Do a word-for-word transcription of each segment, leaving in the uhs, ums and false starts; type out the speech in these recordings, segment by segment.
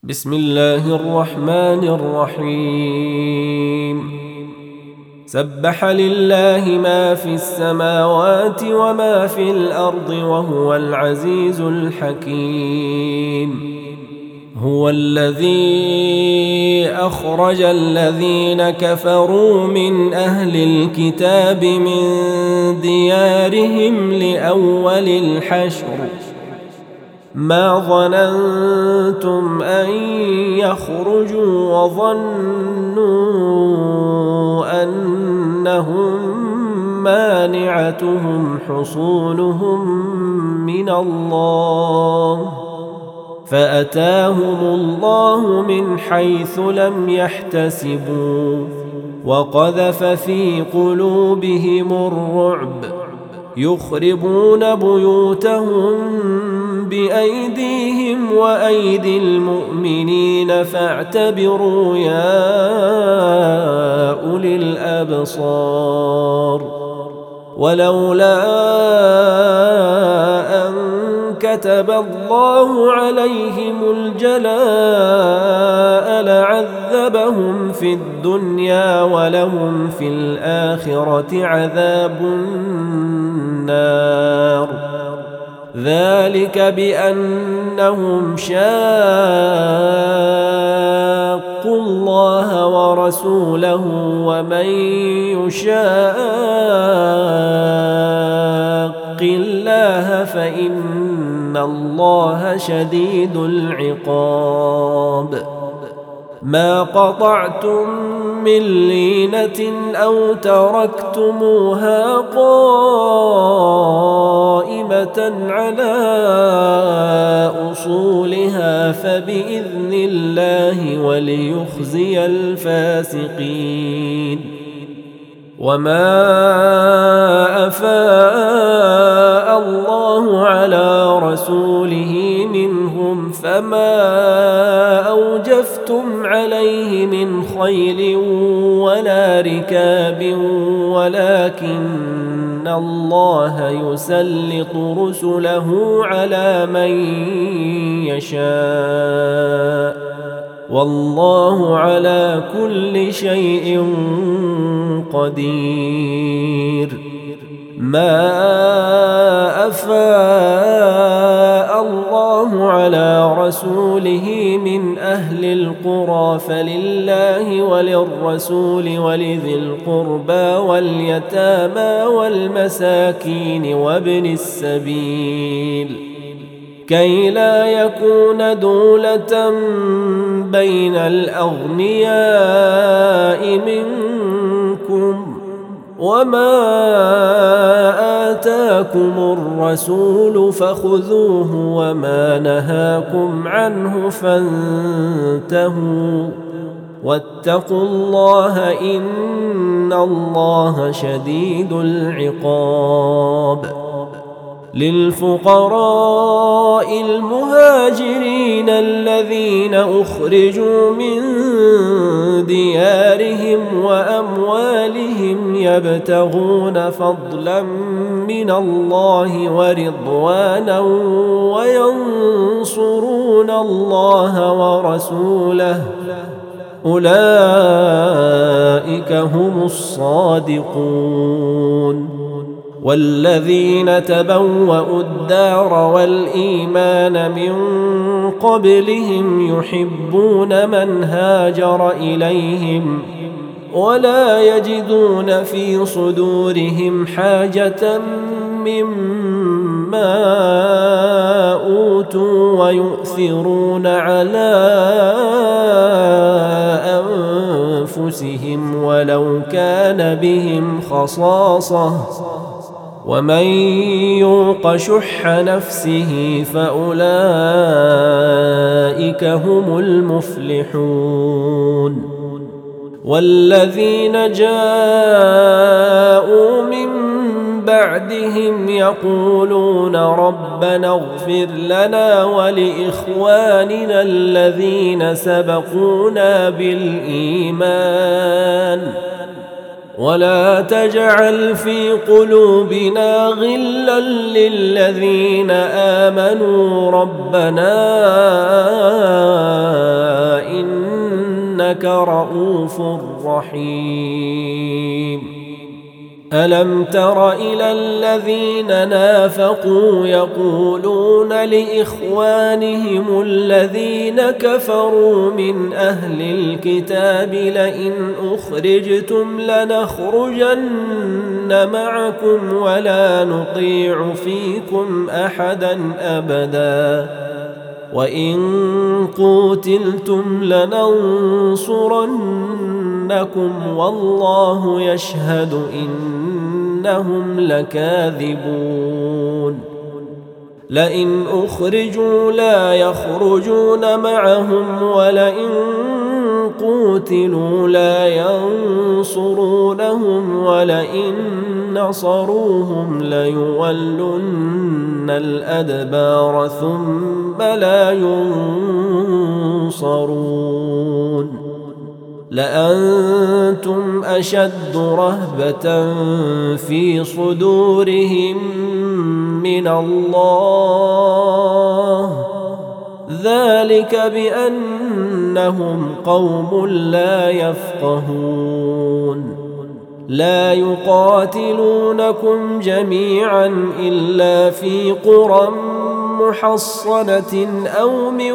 بسم الله الرحمن الرحيم سبح لله ما في السماوات وما في الأرض وهو العزيز الحكيم. هو الذي أخرج الذين كفروا من أهل الكتاب من ديارهم لأول الحشر ما ظننتم أن يخرجوا وظنوا أنهم مانعتهم حصونهم من الله فأتاهم الله من حيث لم يحتسبوا وقذف في قلوبهم الرعب يخربون بيوتهم بأيديهم وأيدي المؤمنين فاعتبروا يا أولي الأبصار. ولولا أن كتب الله عليهم الجلاء لعذبهم في الدنيا ولهم في الآخرة عذاب النار ذلك بأنهم شاقوا الله ورسوله ومن يشاق الله فإن الله شديد العقاب. ما قطعتم من لينة أو تركتموها قائمة على أصولها فبإذن الله وليخزي الفاسقين. وما أفاء الله على رسوله منهم فما أوجفتم عليه من خيل ولا ركاب ولكن الله يسلط رسله على من يشاء والله على كل شيء قدير. ما أفاء الله على رسوله من أهل القرى فلله وللرسول ولذي القربى واليتامى والمساكين وابن السبيل كي لا يكون دولة بين الأغنياء منكم وما آتاكم الرسول فخذوه وما نهاكم عنه فانتهوا واتقوا الله إن الله شديد العقاب. للفقراء المهاجرين الذين أخرجوا من ديارهم وأموالهم يبتغون فضلا من الله ورضوانا وينصرون الله ورسوله أولئك هم الصادقون. والذين تبوأوا الدار والإيمان من قبلهم يحبون من هاجر إليهم ولا يجدون في صدورهم حاجة مما أوتوا ويؤثرون على أنفسهم ولو كان بهم خصاصة ومن يوق شح نفسه فأولئك هم المفلحون. والذين جاءوا من بعدهم يقولون ربنا اغفر لنا ولإخواننا الذين سبقونا بالإيمان ولا تجعل في قلوبنا غلا للذين آمنوا ربنا إنك رؤوف رحيم. ألم تر إلى الذين نافقوا يقولون لإخوانهم الذين كفروا من أهل الكتاب لئن أخرجتم لنخرجن معكم ولا نطيع فيكم أحدا أبدا وإن قوتلتم لننصرنكم والله يشهد إنهم لكاذبون. لئن أخرجوا لا يخرجون معهم ولئن قوتلوا لا ينصرونهم ولئن نصروهم ليولن الأدبار ثم لا ينصرون. لأنتم أشد رهبة في صدورهم من الله ذلك بأنهم قوم لا يفقهون. لا يقاتلونكم جميعا إلا في قرى محصنة أو من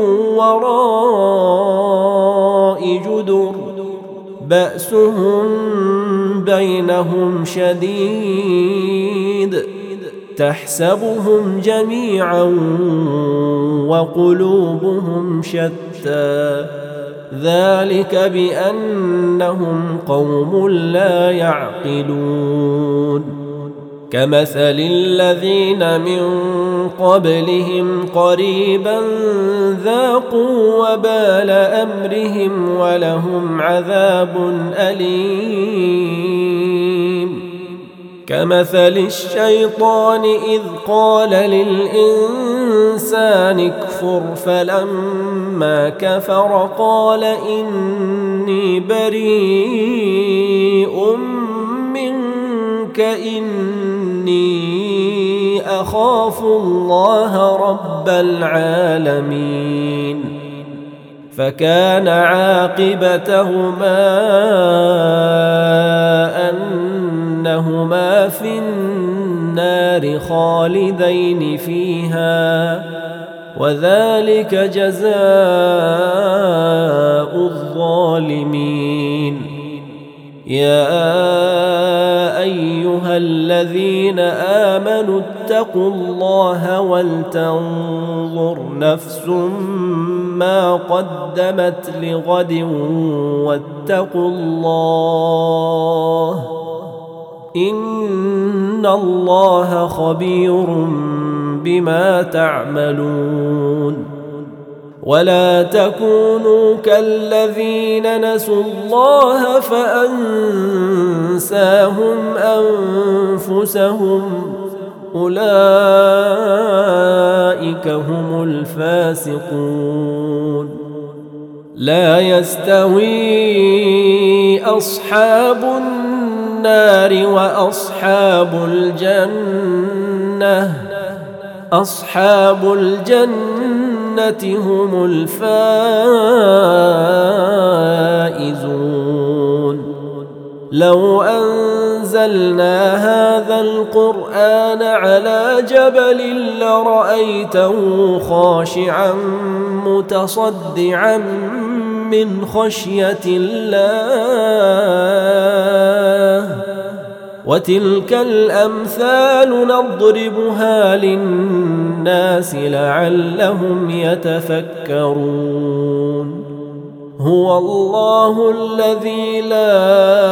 وراء جدر بأسهم بينهم شديد تحسبهم جميعا وقلوبهم شتى ذلك بأنهم قوم لا يعقلون. كمثل الذين من قبلهم قريبا ذاقوا وبال أمرهم ولهم عذاب أليم. كمثل الشيطان إذ قال للإنسان اكفر فلما كفر قال إني بريء منك إني أخاف الله رب العالمين. فكان عاقبتهما أنهما في النار خالدين فيها وذلك جزاء الظالمين. يا أيها الذين آمنوا اتقوا الله ولتنظر نفس ما قدمت لغد واتقوا الله إن الله خبير بما تعملون. ولا تكونوا كالذين نسوا الله فأنساهم أنفسهم أولئك هم الفاسقون. لا يستوي أصحاب النار وأصحاب الجنة أصحاب الجنة هم الفائزون. لو أنزلنا هذا القرآن على جبل لرأيته خاشعا متصدعا من خشية الله وتلك الأمثال نضربها للناس لعلهم يتفكرون. هو الله الذي لا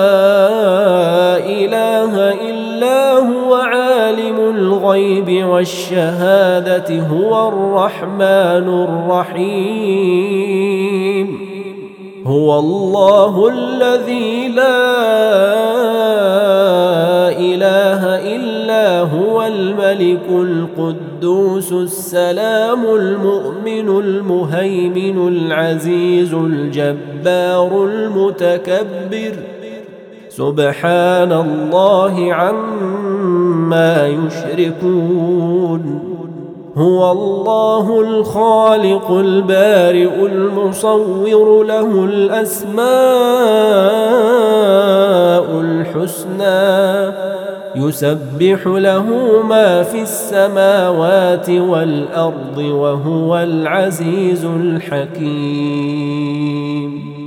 إله إلا هو عالم الغيب والشهادة هو الرحمن الرحيم. هو الله الذي لا إله إلا هو الملك القدوس السلام المؤمن المهيمن العزيز الجبار المتكبر سبحان الله عما يشركون. هو الله الخالق البارئ المصور له الأسماء الحسنى يسبح له ما في السماوات والأرض وهو العزيز الحكيم